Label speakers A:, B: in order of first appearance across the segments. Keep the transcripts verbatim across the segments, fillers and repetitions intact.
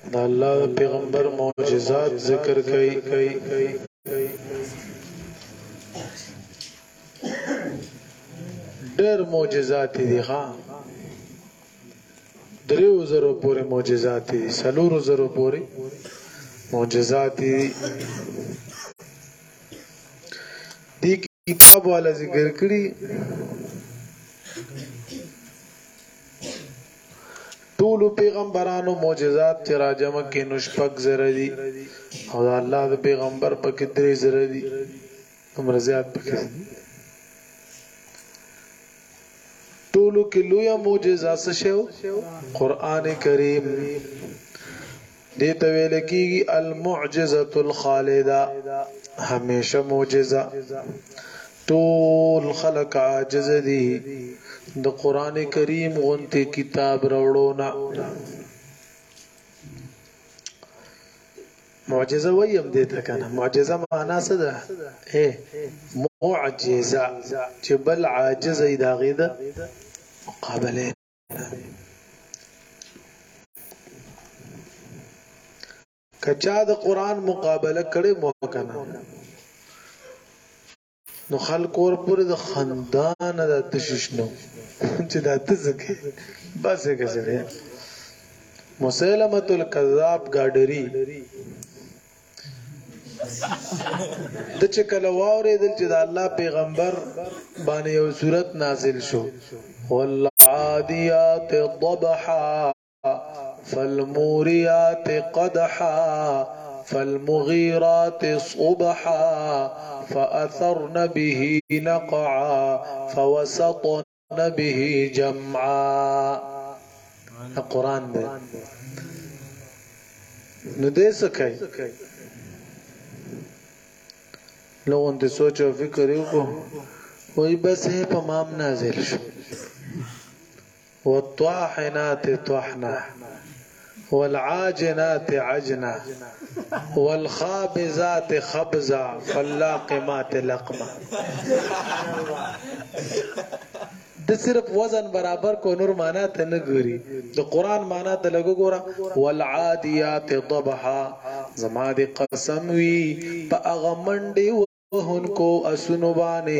A: دا الله پیغمبر معجزات ذکر کئی ډېر معجزات دي ها دریو زرو پورې معجزات دي سلورو زرو پورې معجزات دي دي کتاب والا ذکر کړي ټول پیغمبرانو معجزات چې راجمه کې نشپک زره دي او الله د پیغمبر په کې درې زره دي عمر زیات پکې ټول کې لوی معجزات شو قران کریم دې ته ویل کېږي المعجزه الخالده همیشه معجزه ټول خلق عاجز دي د قران کریم غونته کتاب راوړو نه معجزه ویم دې ته کنه معجزه معنا څه ده اے معجزه چې بل عاجز ای داغه ده مقابله کچا د قران مقابله کړي مو کنه نو خلق ور پر د خندان د تششنو چې د تزکه بس کېږي مسلمه الکذاب گاډری د چې کله واورې دل چې د الله پیغمبر باندې یو صورت نازل شو والعادیات ضبحا فالموريات قدحا فالمغيرات صبحا فأثرن به نقعا فوسطن به جمعا القرآن ده نو دې سکای لوگوں ته سوچ او فکر وکړو وای بس په مام نازل شو والطاحنات طحنا والعاجنات عجنا والخابزات خبزا فاللاقمات لقما د صرف وزن برابر کو نور معنا ته نه ګوري د قران معنا ته لګو ګورا والعاديات ضبحا زما دي قسم وی په اغه منډي وهن کو اسنو باندې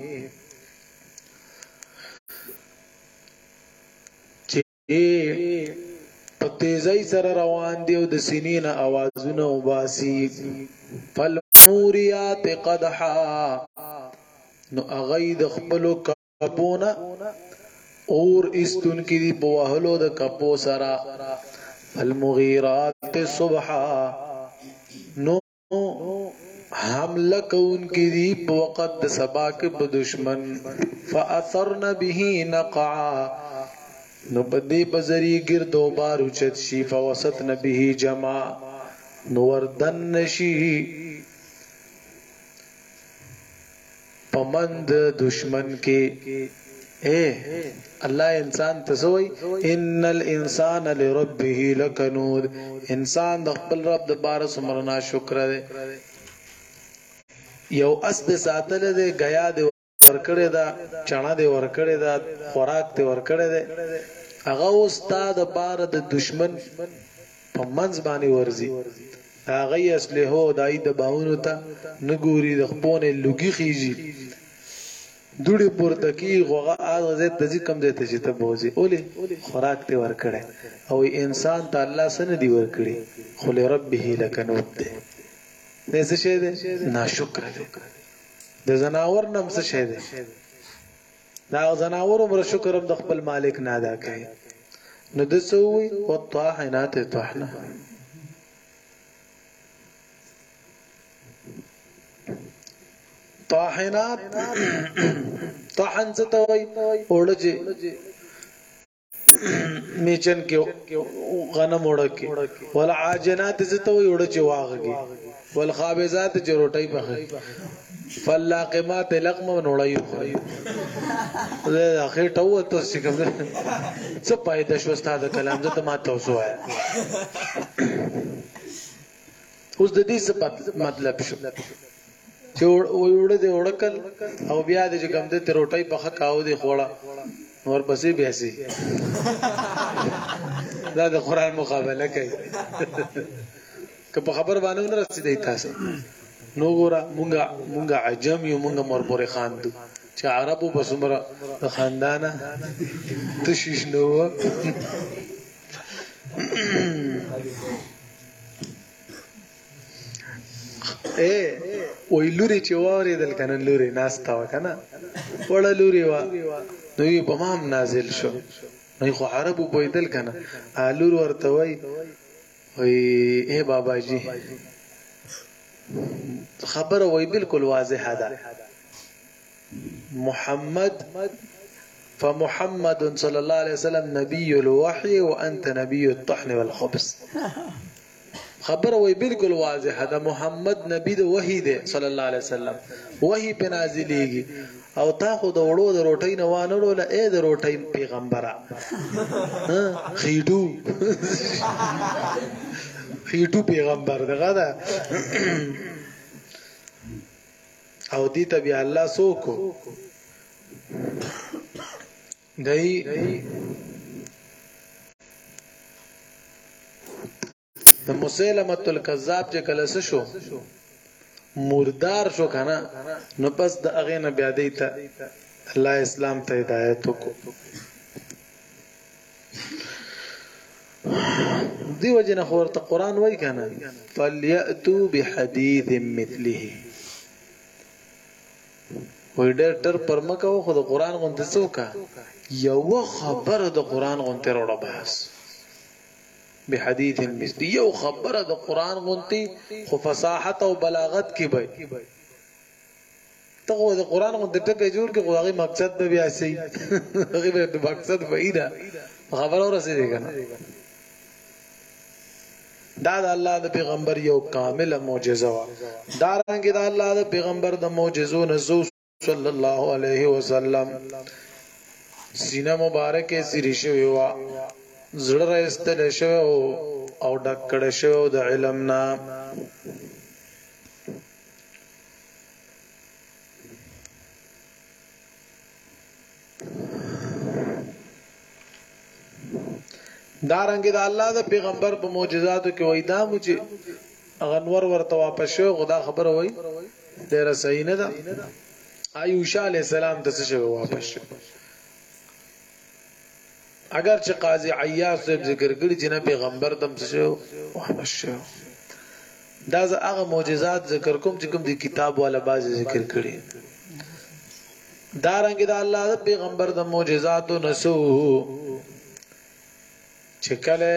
A: تیزی سره روان دی او د سینې اوازونه وباسي فالموریات قدحا نو اغید خپل کپونه اور استون کی دی بوهلو د کپو سره فالمغیرات صبحا نو حمله کون کی دی په وخت د سبا کې په دشمن فاثرن به نقعا نو بدی بزری گرد و بار اوچت شی فوسط نبی جمع نوردن نشی پمند دشمن کے اے اللہ انسان تسوئی ان الانسان لربه لکنود انسان د خپل رب د بار سمرنا شکر دے یو اس د ساتل دے گیا دے ورکړه دا چانا دی ورکړه دا خوراک دی ورکړه دی هغه استاد بار د دشمن په منځ باندې ورزي هغه اصله هو دای د باونو ته نګوري د خپونه لګي خيږي دوړي پورته کی غوغه اغه د ځي کم دی ته چې ته بوزي اولی خوراک دی ورکړه او انسان ته الله سن دی ورکړي خو لربه لکنود دی نه څه شه دی ناشکر دی د زناور نم څه شه دی دا زناور عمر شکر هم د خپل مالک نه ادا کوي نو د سوي والطاحنات طحنا طاحنات طحن څه ته وای اورځي میچن کې غنم وړکی ولا عاجنات څه ته وای اورځي واغږي والخابزات جروټي بخي فلاقمات لقم نوړایو زه اخر ټو ته څه کوم څه پایده شو ستاسو کلام زه ته ما تاسو وایا اوس د دې څه مطلب شو چې وړه دې وړکل او بیا دې کوم دې روټي په خکاو دې خوړه نور پسې بیاسي دا د قران مقابله کوي که په خبر باندې نه رسیدای تاسو نو ګورا مونږه مونږه عجم یو مونږه مرپورې خان دو چې عربو بسمره د خاندانه تشیش نو اے وای لوري چې واره دل کنه لوري ناستا وکنه وړه لوري وا نو یې په مام نازل شو نو خو عربو بویدل کنه الور ورته وای وای اے بابا جی خبره وای بالکل واضحه ده محمد فمحمد صلى الله عليه وسلم نبي الوحي وانت نبي الطحن والخبز خبره وای بالکل واضحه ده محمد نبی د وحی ده صلی الله علیه وسلم وحی په نازلېږي او تا خو د وړو د روټۍ نه وانه وروله اے د روټۍ پیغمبره خېډو خېډو پیغمبر دغه ده او دې ته بیا الله سوکو دای د مسیلمه الکذاب چې کله شو مردار شو کنه نو پس د اغه نه بیا دی ته الله اسلام ته هدایت وکړو دی وجنه خورته قران وای کنه فلیاتو بحدیث مثله وای ډېر پرمکه خو د قران غونډه څوکا یو خبره د قران غونډه وروړه بس بحديث مثل یو خبره د قران غونتی خو فصاحت او بلاغت کې به ته د قران غونته ټکه جوړ کې غوغي مقصد به بیا سي هغه به مقصد وایدا خبره ورسېږي کنه دا د الله د پیغمبر یو کامل معجزه وا دا رنګ د الله د پیغمبر د معجزو نزو صلی الله علیه وسلم سینه مبارکه سری شوی وا زړه راستل شو او ډکړ شو د علم نا دارنګ د الله د پیغمبر په معجزاتو کې وای دا مو چې اغنور ورته واپس شو خدا خبر وای ډیر صحیح نه ده ایوب علی السلام د څه شو واپس شو اگر چې قاضي عیاض صاحب ذکر کړی چې نه پیغمبر دم څه شو واپس شو دا زه هغه معجزات ذکر کوم چې کوم د کتاب والا باز ذکر کړی دارنګ د الله د پیغمبر د معجزاتو نسو چې کله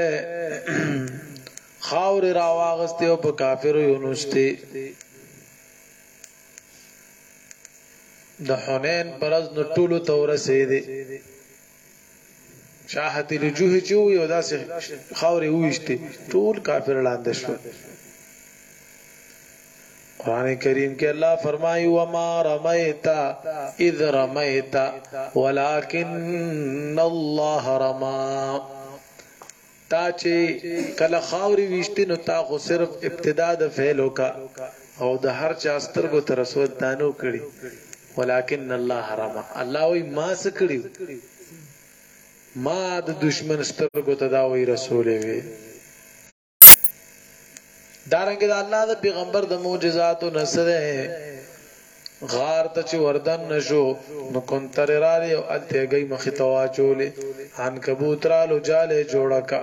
A: خاور راواغسته او په کافرو یونسته د حنین پرز نو ټولو تورسه دي شاهت الوجوه جو یو داسې خاورې وښته ټول کافر لاندې شو قران کریم کې الله فرمایي وما رميت اذ رميت ولكن الله رمى تا چې کله خاورې وښته نو تا خو صرف ابتدا د فعل وکا او د هر چا سترګو تر رسول دانو کړي ولكن الله رمى الله وي ما سکړي ما د دشمن سترګو ته دا وی رسول وی دارنګ د الله د پیغمبر د معجزاتو نسره غار ته چې وردن نشو نو کونتر رالي او التهګي مخ توا چولې عنکبوت رالو جاله جوړکا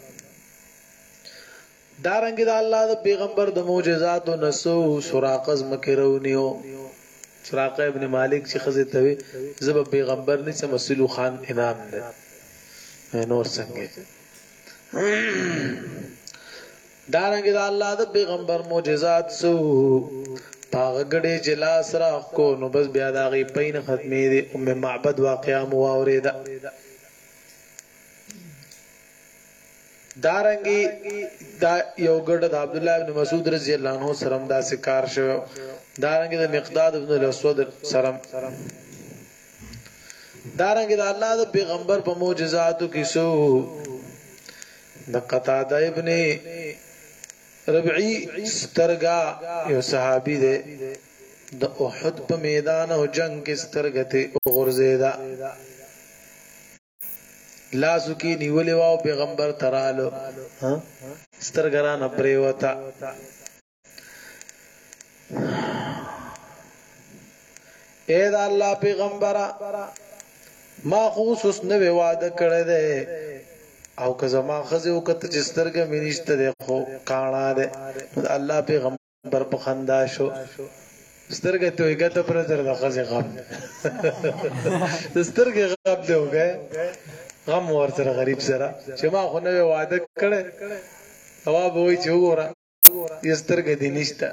A: دارنګ د الله د پیغمبر د معجزاتو نسو سراقز مکرونیو سراقه ابن مالک چې خزه توي زب پیغمبر نه سم مسلو خان انعام ده نور څنګه دارنګ د الله د پیغمبر معجزات سو پاغړې جلا سره کو نو بس بیا دا غي پین ختمې دي ام معبد واقعا مو اوریدا دارنګي دا یو ګډ د عبد الله ابن مسعود رضی الله عنه سره دا سکار شو دارنګي د مقداد ابن الاسود سره دارنګ د الله د پیغمبر په معجزاتو کې سو د قتاده ابن ربعی سترګا یو صحابي دی د احد په میدان او جنگ کې سترګته غرزیدا لاسو کې نیولې واو پیغمبر ترالو ها سترګران پریوتا اے دا الله پیغمبره ما خصوص نه وعده کړی دی او که زما خزه وکړه چې سترګه مې نشته دی خو کاڼه ده الله پیغمبر په خندا شو سترګه ته یې ګټه پر تر د خزه غم سترګه غم دی وګه غم ورته غریب سره چې ما خو نه وعده کړی جواب وای چې وګوره یې سترګه دې نشته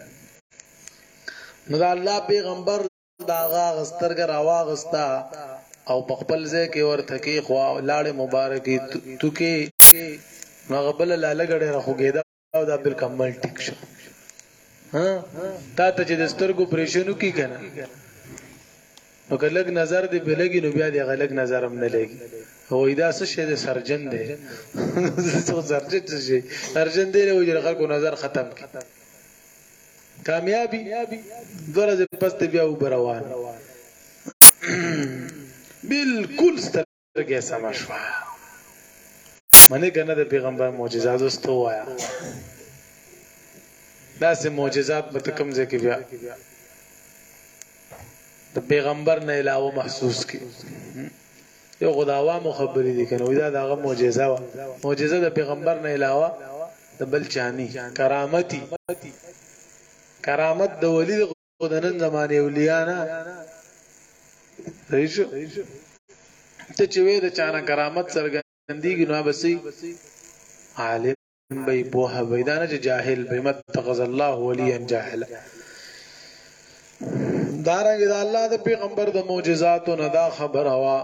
A: نو الله پیغمبر داغه سترګه راواغستا او بخبل ځای کې ورته کې خو لاړې مبارکي تو کې مغبل لاله غړې راخوګېدا او د عبد الکمال ټیک شو ها تا ته چې د سترګو پریشنو کې کنه نو کلګ نظر دی بلګي نو بیا دی غلګ نظر هم نه لګي هو دا څه شه د سرجن دی څو سرجن شي سرجن دی له وجه خلکو نظر ختم کی کامیابی درجه پست بیا وبروان بالکل سترګې سمشوا منه کنه د پیغمبر معجزات واستو وایا دا سه معجزات به کم ځکه بیا د پیغمبر نه علاوه محسوس کی یو خداوا مخبري دي کنه دا دغه معجزه وا معجزه د پیغمبر نه علاوه د بل چانی کرامتي کرامت د ولی خدانن زمانه اولیاء رئیسو ته چې وې د چانه کرامت سرګندېږي نو بسې عالم به په بيدانه چې جاهل به متخذ الله وليا جاهلا دارنګ د الله د پیغمبر د معجزاتو نه دا خبر هوا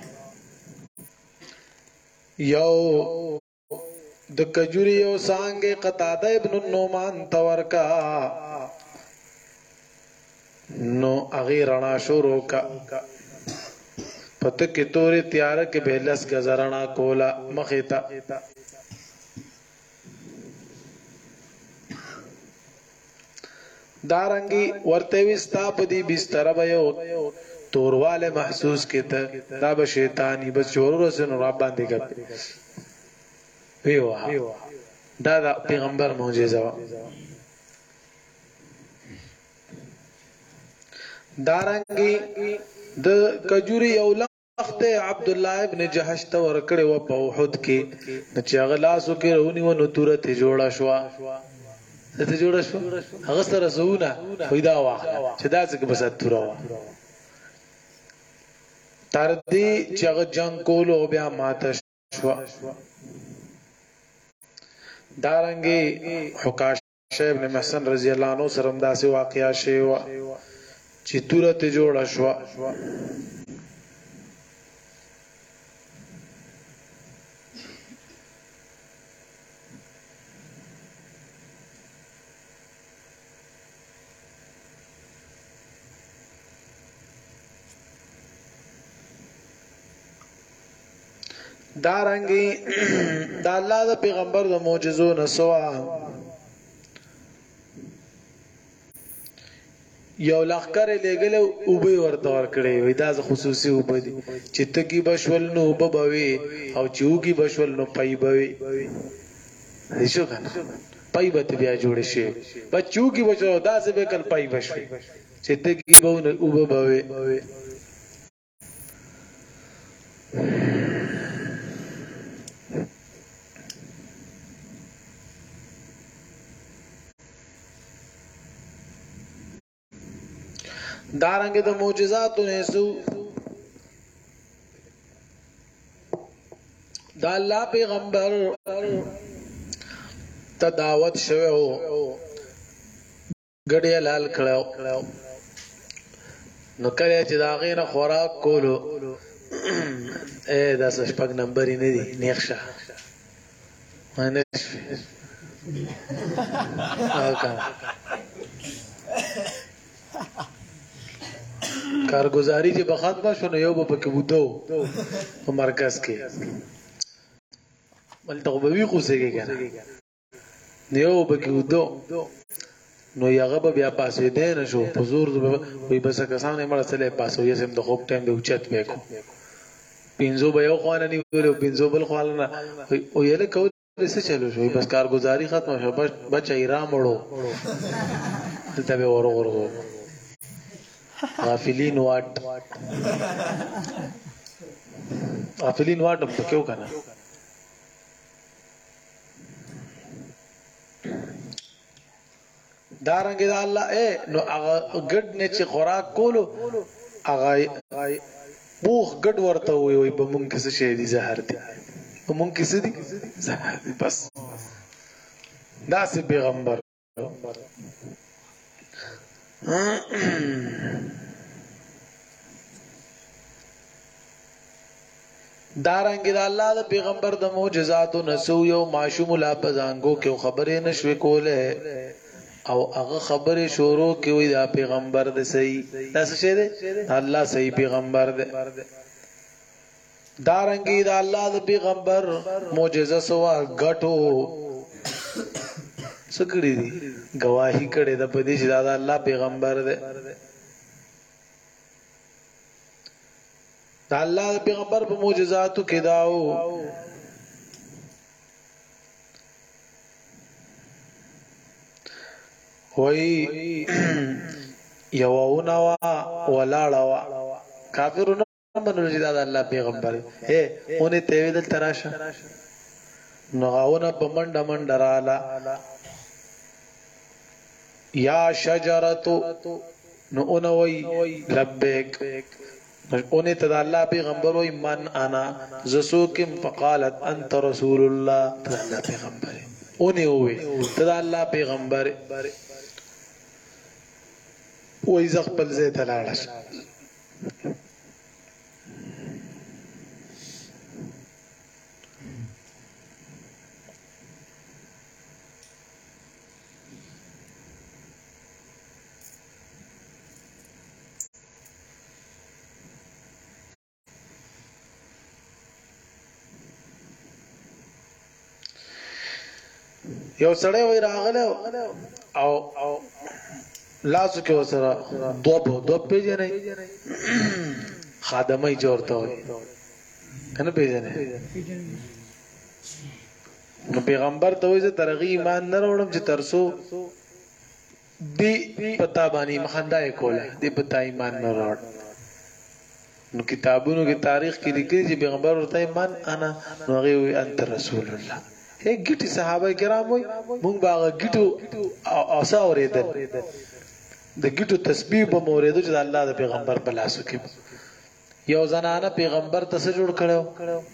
A: یو د کجوري یو څنګه قتاده ابن النعمان تورکا نو اغه رڼا شروع کا پته کې تورې تیار کې بهلس غزرنا کولا مخیتا دارنګي ورته وستا په دې بستر بيو تورواله محسوس کېته دا به شیطانی بس چورو سن رب باندې کړ ویوا دا د پیغمبر معجزه دارنګي د کجوري یو لخت عبد الله ابن جحش ته ورکړې و په احد کې چې غلاسو کې رونی و نو تورته جوړه شو ته جوړه شو هغه سره زونه پیدا وا چې دا څنګه بس تورا وا تر دې چې هغه جنگ کولو بیا ماته شو دارنګي حکاش ابن محسن رضی الله عنه سره داسې واقعیا شی و چې تورته جوړه شو دارنګي د الله د پیغمبر د معجزو نسوا یو لخر لګل او به ورته ور کړی وای دا خصوصي او به دي چې تګي بشول نو وبوي او چوغي بشول نو پای بوي هیڅ کنه پای به بیا جوړ شي بچوغي بشو دا څه به کل پای بشوي چې تګي بو نو وبوي دارنګ د معجزاتو نه سو د الله پیغمبر ته دعوت شوه غړې لال کړو نو کله چې دا غینه خوراک کولو اے دا شپږ نمبر نه دي نیخشه باندې اوکا کارگزاری چې بخاتمه شو نو یو به پکې وته په مرکز کې ولته به وی خوسېږي کنه یو به کې وته نو یغه به بیا پاسې دی نه شو په زور وي بس کسانې مړه سره پاسو یې سم د خوب ټایم به اوچت وکړو پینځو به یو خوانه نیولې پینځو بل خوانه او یله کو څه چلو شو بس کارګزاري ختمه شو بس بچی را مړو دلته به ورو ورو غافلین واټ غافلین واټ په کېو کنه دارنګ دا الله اے نو هغه ګډ نه چې خوراک کولو هغه بوخ ګډ ورته وي وي په مونږ کې څه شي دي زهر دي په مونږ کې څه دي زهر دي بس دا سي پیغمبر دارنګ دا الله د پیغمبر د معجزات او نسو یو ماشوم لا پزانګو کې خبرې نشوي کوله او هغه خبره شروع کوي دا پیغمبر د صحیح دا څه شه ده الله صحیح پیغمبر ده دارنګي دا الله د پیغمبر معجزه سوا غټو سکړي دي گواہی کړي د پدې چې دا الله پیغمبر ده دا الله د پیغمبر په معجزاتو کې داو وای یوونه وا ولاړه وا کافرونو منو چې دا الله پیغمبر اے اونې ته ویل تراشه نو غاونه په منډه منډه رااله یا شجرتو نو اونوي لبیک اونې ته الله پیغمبر وای من انا زسوکم فقالت انت رسول الله الله پیغمبر اونې وې ته الله پیغمبر وای ز خپل ځای ته لاړ یو سړی وای راغله او او لاسو کې وسره دوب دوب پیژنې خادمای جوړته وي کنه پیژنې نو پیغمبر ته وایي ترغی ایمان نه وروړم چې ترسو دی پتا باندې مخندای کوله دی پتا ایمان نه وروړ نو کتابونو کې تاریخ کې لیکلي چې پیغمبر ورته ایمان انا نو هغه وي انت رسول الله هي ګټي صحابه کرام وي مونږ باغ ګټو اوسه اوریدل د ګټو تسبیح په موریدو چې الله د پیغمبر په لاسو کې یو زنانه پیغمبر ته څه جوړ کړو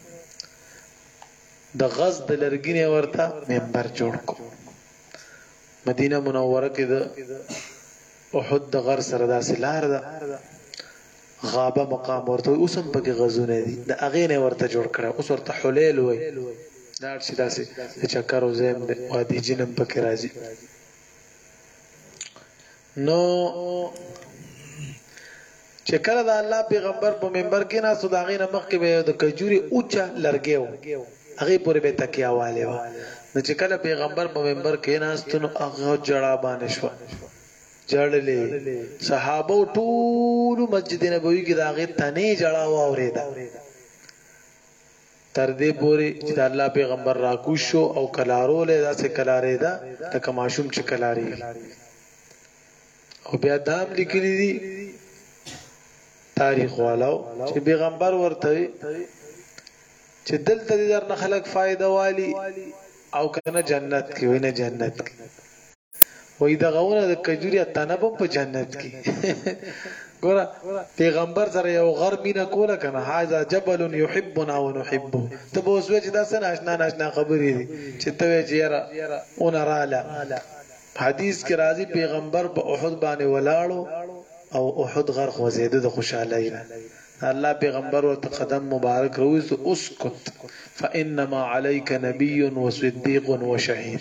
A: د غز د لرګینه ورته منبر جوړ کو مدینه منوره کې د احد د غر سره داسې لار ده غابه مقام ورته اوسم پکې غزونه دي د اغینه ورته جوړ کړو اوس ورته حلیل وای دا چې داسې چکر او زم د وادي جنم پکې راځي نو چې کله د الله پیغمبر په منبر کې نه سو داغې نه مخ کې به د کجوري اوچا لرګیو هغه پورې به تکیا والے و نو چې کله پیغمبر په منبر کې نه ستنو هغه جړا باندې شو جړلې صحابه ټول مسجد نبوي کې داغې تنه جړا و اورېدا تر دې پورې چې الله پیغمبر راکوشو او کلارو له داسې کلارې دا تک ماشوم چې کلارې او بیا دام لیکلي دي تاریخ والو چې پیغمبر ورته چې دلته دې درنه خلق فائدہ والی او کنه جنت کې وینه جنت کې وې دا غوونه د کجوري تنبم په جنت کې ګوره پیغمبر سره یو غر مینا کوله کنه هاذا جبل يحبنا ونحبه ته به اوس چې دا سن آشنا ناشنا خبرې دي چې ته چې یاره اون رااله حدیث کې راځي پیغمبر په احد باندې ولاړو او احد غر خوځیده د خوشاله الله پیغمبر ورته قدم مبارک رويس اسكت فانما عليك نبي وصديق وشهيد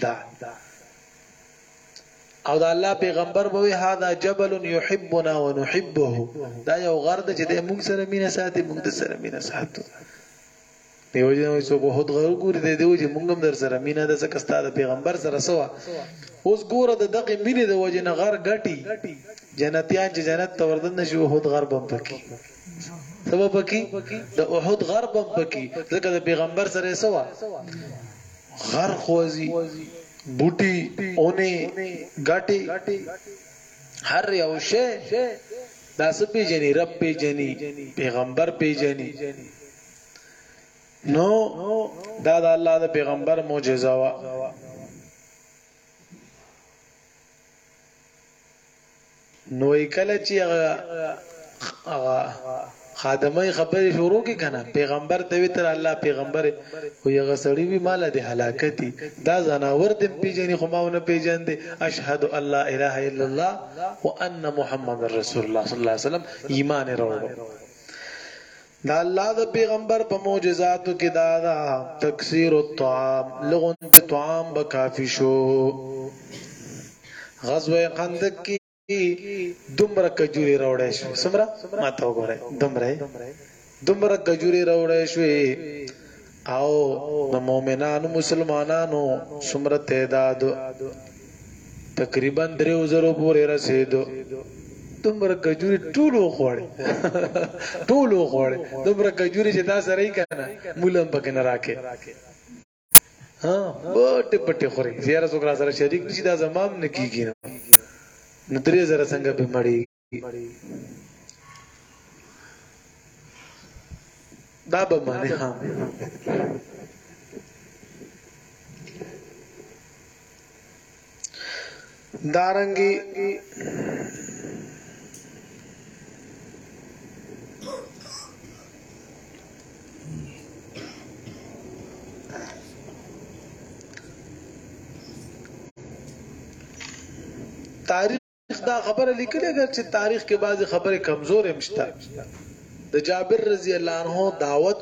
A: او دا الله پیغمبر به هذا جبل يحبنا ونحبه دا یو غرد چې د موږ سره مینه ساتي موږ د سره مینه ساتو دیو جن سو په هوت غر ګور دی دیو چې موږ هم در سره مینه د څه کستا د پیغمبر سره سوا اوس ګوره د دغه مینه د وجه نه غر غټي جنتیان چې جنت ته وردن نشو هوت غر بم پکې سبب پکې د احد غربم پکې ځکه د پیغمبر سره سوا غر خوځي بوټي اونې ګټي هر یو شی دا سپی جنی رب پی جنی پیغمبر پی جنی نو دا د الله د پیغمبر معجزه وا نو کله چې هغه خادمه خبرې شروع کی کنه پیغمبر ته وی تر الله پیغمبر او یو غسړی وی مال د هلاکتی دا زناور د پیجنې خو ماونه پیجن دي اشهد ان لا اله الا الله وان محمد رسول الله صلی الله علیه وسلم ایمان وروړو دا الله د پیغمبر په معجزاتو کې دا دا تکثیر الطعام لغون طعام به کافی شو غزوه خندق کې دومره کجوري راوړې شو سمرا ما ته وګوره دومره دومره کجوري راوړې شو او د مؤمنانو مسلمانانو سمره تعداد تقریبا درې زره پورې رسیدو دومره کجوري ټولو خوړې ټولو خوړې دومره کجوري چې دا سره یې کنه مولم پکې نه راکې ها پټ پټ خوري زیاره څوک را سره شریک نشي دا زمام نه کیږي نو درې زره څنګه به مړی دا به معنی ها دارنګي تاریخ دا خبره لیکلې ده چې تاریخ کې بعضی خبره کمزور هم شته د جابر رضی الله عنه دعوت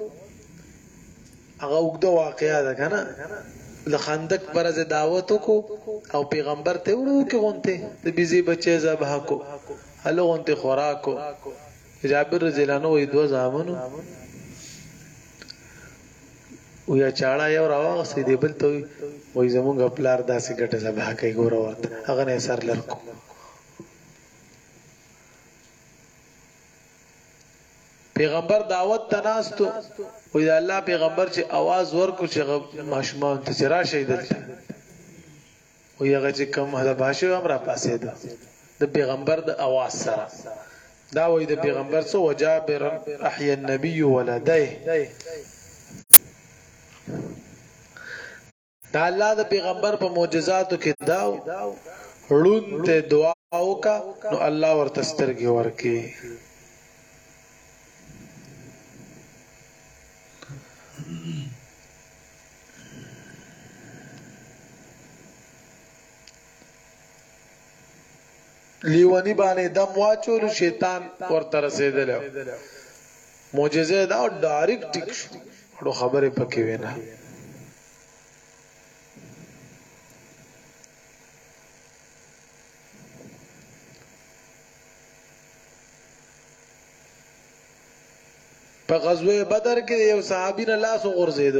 A: هغه وګړو واقعیا ده کنه د خندق پرځ دعوت کو او پیغمبر ته ورو کې غونته د بيزي بچي ذبح کو هله غونته خوراکو جابر رضی الله عنه وې دوه زامنو ویا چاړه یو راوغ سي دی بل ته وې زمونږ خپلار داسې ګټه ذبح کوي ګور ورته هغه نه سر لرکو پیغمبر دعوت تناستو وې الله پیغمبر چې आवाज ورکو چې ماشومان ته چرآ شهیدل وې هغه چې کوم هدا باشو هم را پاسې ده د پیغمبر د आवाज سره دا وې د پیغمبر سو وجابر احيا النبي ولديه دا الله د پیغمبر په معجزاتو کې داو هړون ته دعا وکا نو الله ورته سترګي ورکي لیوانی باندې دم واچول شیطان ورته رسیدل معجزه دا ډایرکټ ټیک شو خبره پکې وینا په غزوه بدر کې یو صحابي نه لاس غورځیدو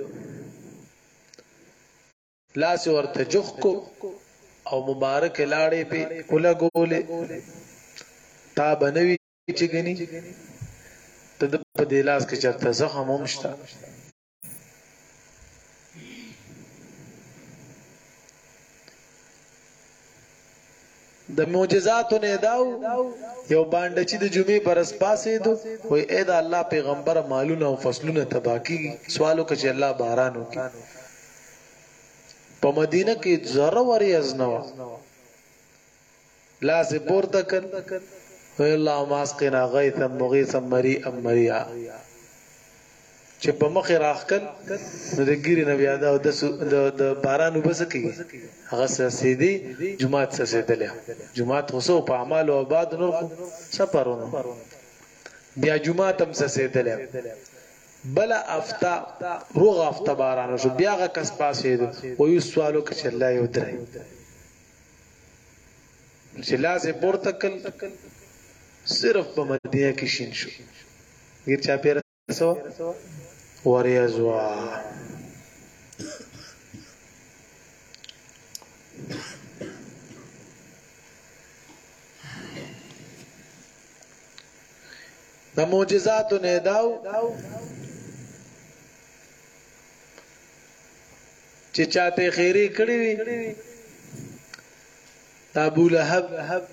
A: لاس ورته جخ کو او مبارک لاړې په کوله ګولې تا بنوي چې غني ته د په دې لاس کې چرته زخم هم شته د معجزاتو نه داو یو باندې چې د جمعې پر اسپاسې دو وای اې دا الله پیغمبر مالونه او فصلونه تباکی سوالو کې الله باران وکي په مدینه کې ذره وری ازنوا لاس پورته کړ وای الله ماسقنا غیثا مغیثا مریئا مریئا چې په مخ راخکل نو د ګيري نبی ادا او د باران وبسکی هغه سیدی جمعات سیدله جمعات وسو په اعمال او بعد نور سفرونه بیا جمعات هم سیدله بل افتا روغ افتا باران شو بیا غ کس پاسې او یو سوالو کې الله یو درای چې لازم پورته کل صرف په مدینه کې شین شو غیر چا پیر سو وريزوا د معجزات نه داو چې چاته خیری کړی وي ابو لهب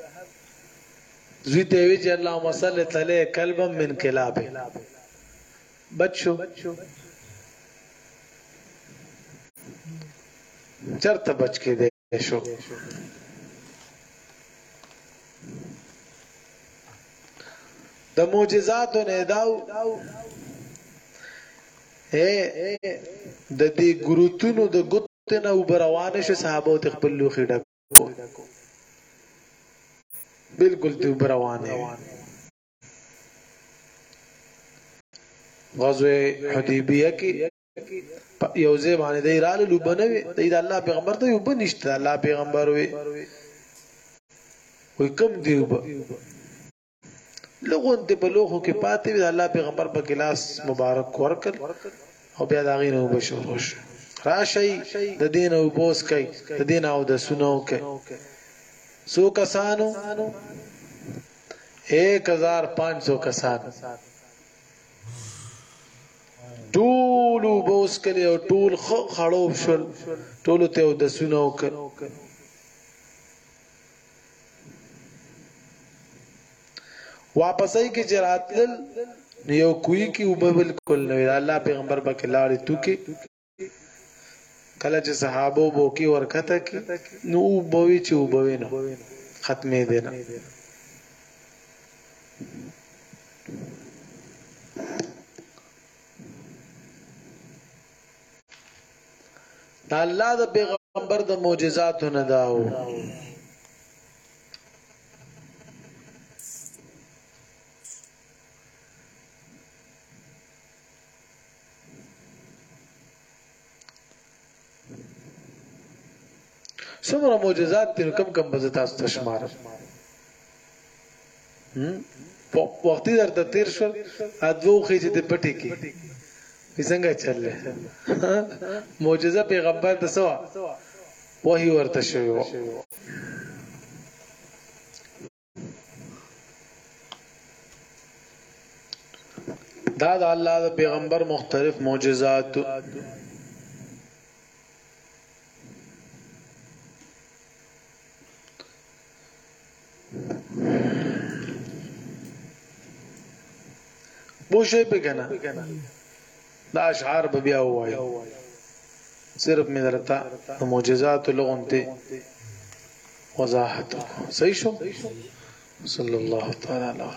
A: زوی ته وی چې اللهم صل علی کلبا من کلاب بچو چرته بچ کې دی شو د معجزات نه داو اے د دې ګروتونو د ګوتنه وبروانه شه صحابه ته خپل لوخي ډکو بالکل ته وبروانه غزوه حدیبیه کې یوځه باندې د ایران لوبنوي د الله پیغمبر ته یو بنشته الله پیغمبر وي وي کوم دیوب لغون ته په لوخو کې پاتې د الله پیغمبر په کلاس مبارک ورکل او بیا دا غینه وبشروش راشي د دین او بوس کوي د دین او د سنو کوي سو کسانو एक हजार पाँच सौ کسان ټول بوس کلی او ټول خړوب شول ټول ته د سنو کوي واپسای کې جراتل یو کوی کې وب بالکل نو الله پیغمبر پاک لاړې تو کې کله چې صحابه بو کې ورکته کې نو بووي چې وبوي نو ختمې دینا دا الله د پیغمبر د معجزاتو نه داو څومره معجزات دي کم کم بز تاسو تشمار هم په وختي درته تیر شو ادو خې چې د پټي کې څنګه چلله معجزه پیغمبر ته سوا وਹੀ ورته شوی دا د الله د پیغمبر مختلف معجزات بوشي په کنه دا اشعار به بیا وایي صرف من درتا معجزات لغونته وضاحت صحیح شو صلی الله تعالی علیه